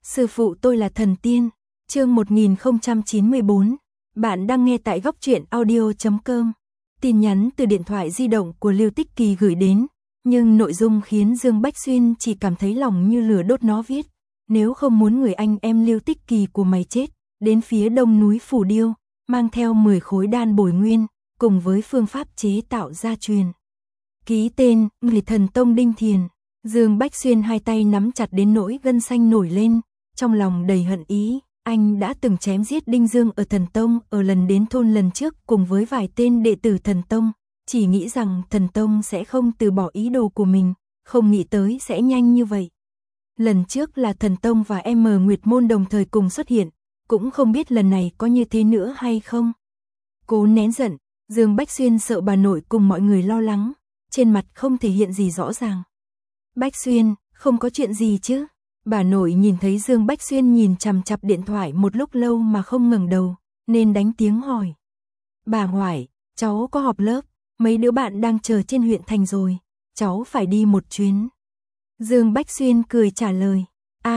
Sư phụ tôi là thần tiên. Chương 1094. Bạn đang nghe tại góc truyện audio.com. Tin nhắn từ điện thoại di động của Lưu Tích Kỳ gửi đến, nhưng nội dung khiến Dương Bách Xuyên chỉ cảm thấy lòng như lửa đốt. Nó viết: nếu không muốn người anh em Lưu Tích Kỳ của mày chết, đến phía đông núi Phủ Điêu, mang theo 10 khối đan bồi nguyên, cùng với phương pháp chế tạo gia truyền. Ký tên, người thần tông Đinh Thiền. Dương Bách Xuyên hai tay nắm chặt đến nỗi gân xanh nổi lên, trong lòng đầy hận ý. Anh đã từng chém giết Đinh Dương ở thần tông, ở lần đến thôn lần trước cùng với vài tên đệ tử thần tông, chỉ nghĩ rằng thần tông sẽ không từ bỏ ý đồ của mình, không nghĩ tới sẽ nhanh như vậy. Lần trước là thần tông và Nguyệt Môn đồng thời cùng xuất hiện, cũng không biết lần này có như thế nữa hay không. Cố nén giận, Dương Bách Xuyên sợ bà nội cùng mọi người lo lắng, trên mặt không thể hiện gì rõ ràng. Bách Xuyên, không có chuyện gì chứ? Bà nội nhìn thấy Dương Bách Xuyên nhìn chằm chằm điện thoại một lúc lâu mà không ngẩng đầu, nên đánh tiếng hỏi. Bà ngoại, cháu có họp lớp, mấy đứa bạn đang chờ trên huyện thành rồi, cháu phải đi một chuyến. Dương Bách Xuyên cười trả lời.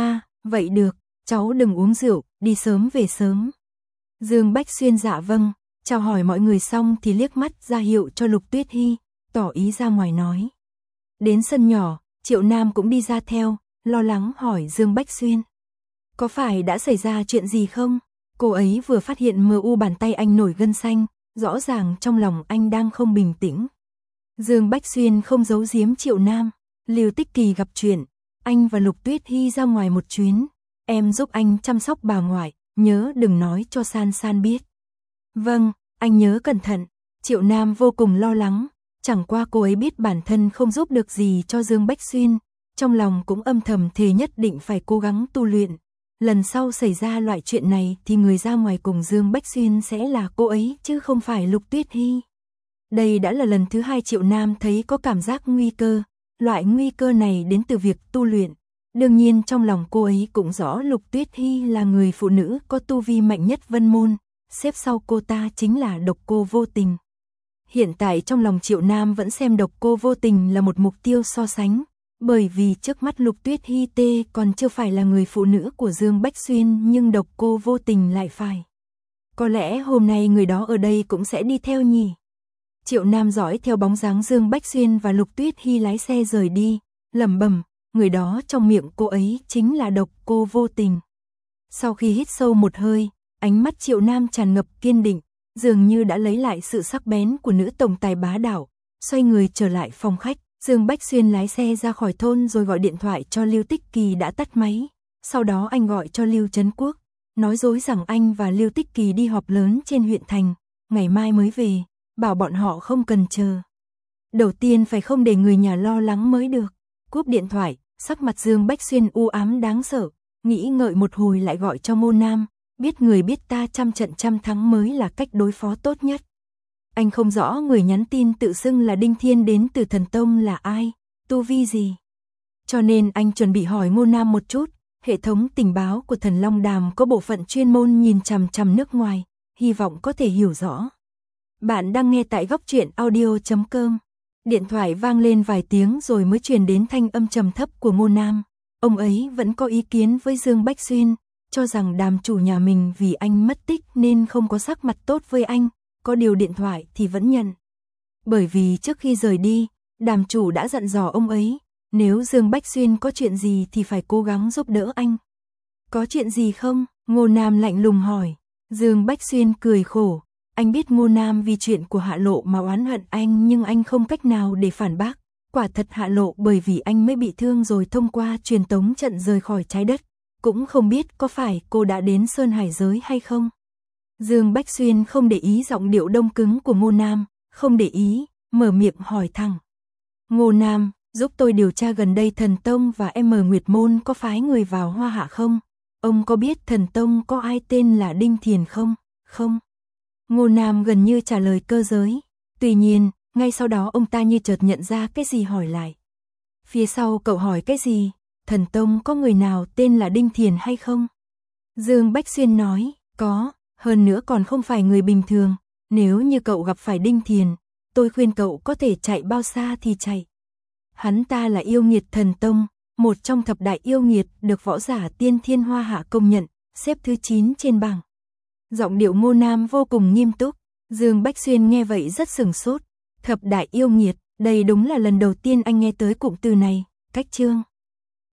Vậy được, cháu đừng uống rượu, đi sớm về sớm. Dương Bách Xuyên dạ vâng, chào hỏi mọi người xong thì liếc mắt ra hiệu cho Lục Tuyết Hy, tỏ ý ra ngoài nói. Đến sân nhỏ, Triệu Nam cũng đi ra theo, lo lắng hỏi Dương Bách Xuyên. Có phải đã xảy ra chuyện gì không? Cô ấy vừa phát hiện bàn tay anh nổi gân xanh, rõ ràng trong lòng anh đang không bình tĩnh. Dương Bách Xuyên không giấu giếm Triệu Nam. Lưu Tích Kỳ gặp chuyện, anh và Lục Tuyết Hy ra ngoài một chuyến. Em giúp anh chăm sóc bà ngoại, nhớ đừng nói cho San San biết. Vâng, anh nhớ cẩn thận. Triệu Nam vô cùng lo lắng, chẳng qua cô ấy biết bản thân không giúp được gì cho Dương Bách Xuyên, trong lòng cũng âm thầm thề nhất định phải cố gắng tu luyện. Lần sau xảy ra loại chuyện này thì người ra ngoài cùng Dương Bách Xuyên sẽ là cô ấy chứ không phải Lục Tuyết Hy. Đây đã là lần thứ 2 Triệu Nam thấy có cảm giác nguy cơ, loại nguy cơ này đến từ việc tu luyện. Đương nhiên trong lòng cô ấy cũng rõ Lục Tuyết Hy là người phụ nữ có tu vi mạnh nhất Vân Môn, xếp sau cô ta chính là Độc Cô Vô Tình. Hiện tại trong lòng Triệu Nam vẫn xem Độc Cô Vô Tình là một mục tiêu so sánh, bởi vì trước mắt Lục Tuyết Hy còn chưa phải là người phụ nữ của Dương Bách Xuyên, nhưng Độc Cô Vô Tình lại phải. Có lẽ hôm nay người đó ở đây cũng sẽ đi theo nhỉ. Triệu Nam dõi theo bóng dáng Dương Bách Xuyên và Lục Tuyết Hy lái xe rời đi, lẩm bẩm, người đó trong miệng cô ấy chính là Độc Cô Vô Tình. Sau khi hít sâu một hơi, ánh mắt Triệu Nam tràn ngập kiên định, dường như đã lấy lại sự sắc bén của nữ tổng tài bá đạo, xoay người trở lại phòng khách. Dương Bách Xuyên lái xe ra khỏi thôn rồi gọi điện thoại cho Lưu Tích Kỳ đã tắt máy, sau đó anh gọi cho Lưu Trấn Quốc, nói dối rằng anh và Lưu Tích Kỳ đi họp lớn trên huyện thành, ngày mai mới về, bảo bọn họ không cần chờ. Đầu tiên phải không để người nhà lo lắng mới được. Cúp điện thoại, sắc mặt Dương Bách Xuyên u ám đáng sợ, nghĩ ngợi một hồi lại gọi cho Ngô Nam, biết người biết ta trăm trận trăm thắng mới là cách đối phó tốt nhất. Anh không rõ người nhắn tin tự xưng là Đinh Thiên đến từ thần tông là ai, tu vi gì. Cho nên anh chuẩn bị hỏi Ngô Nam một chút, hệ thống tình báo của Thần Long Đàm có bộ phận chuyên môn nhìn chằm chằm nước ngoài, hy vọng có thể hiểu rõ. Bạn đang nghe tại góc truyện audio.com. Điện thoại vang lên vài tiếng rồi mới truyền đến thanh âm trầm thấp của Ngô Nam. Ông ấy vẫn có ý kiến với Dương Bách Xuyên, cho rằng Đàm chủ nhà mình vì anh mất tích nên không có sắc mặt tốt với anh, có điều điện thoại thì vẫn nhận. Bởi vì trước khi rời đi, Đàm chủ đã dặn dò ông ấy, nếu Dương Bách Xuyên có chuyện gì thì phải cố gắng giúp đỡ anh. Có chuyện gì không? Ngô Nam lạnh lùng hỏi. Dương Bách Xuyên cười khổ. Anh biết Ngô Nam vì chuyện của Hạ Lộ mà oán hận anh, nhưng anh không cách nào để phản bác. Quả thật Hạ Lộ bởi vì anh mới bị thương rồi thông qua truyền tống trận rời khỏi trái đất. Cũng không biết có phải cô đã đến Sơn Hải giới hay không. Dương Bách Xuyên không để ý giọng điệu đông cứng của Ngô Nam, không để ý, mở miệng hỏi thẳng. Ngô Nam, giúp tôi điều tra gần đây thần tông và Nguyệt Môn có phái người vào Hoa Hạ không? Ông có biết thần tông có ai tên là Đinh Thiền không? Không. Ngô Nam gần như trả lời cơ giới. Tuy nhiên, ngay sau đó ông ta như chợt nhận ra cái gì hỏi lại. Phía sau cậu hỏi cái gì? Thần tông có người nào tên là Đinh Thiền hay không? Dương Bách Xuyên nói, có, hơn nữa còn không phải người bình thường. Nếu như cậu gặp phải Đinh Thiền, tôi khuyên cậu có thể chạy bao xa thì chạy. Hắn ta là yêu nghiệt thần tông, một trong thập đại yêu nghiệt được võ giả Tiên Thiên Hoa Hạ công nhận, xếp thứ 9 trên bảng. Giọng điệu Ngô Nam vô cùng nghiêm túc, Dương Bách Xuyên nghe vậy rất sửng sốt. Thập đại yêu nghiệt, đây đúng là lần đầu tiên anh nghe tới cụm từ này. Cách chương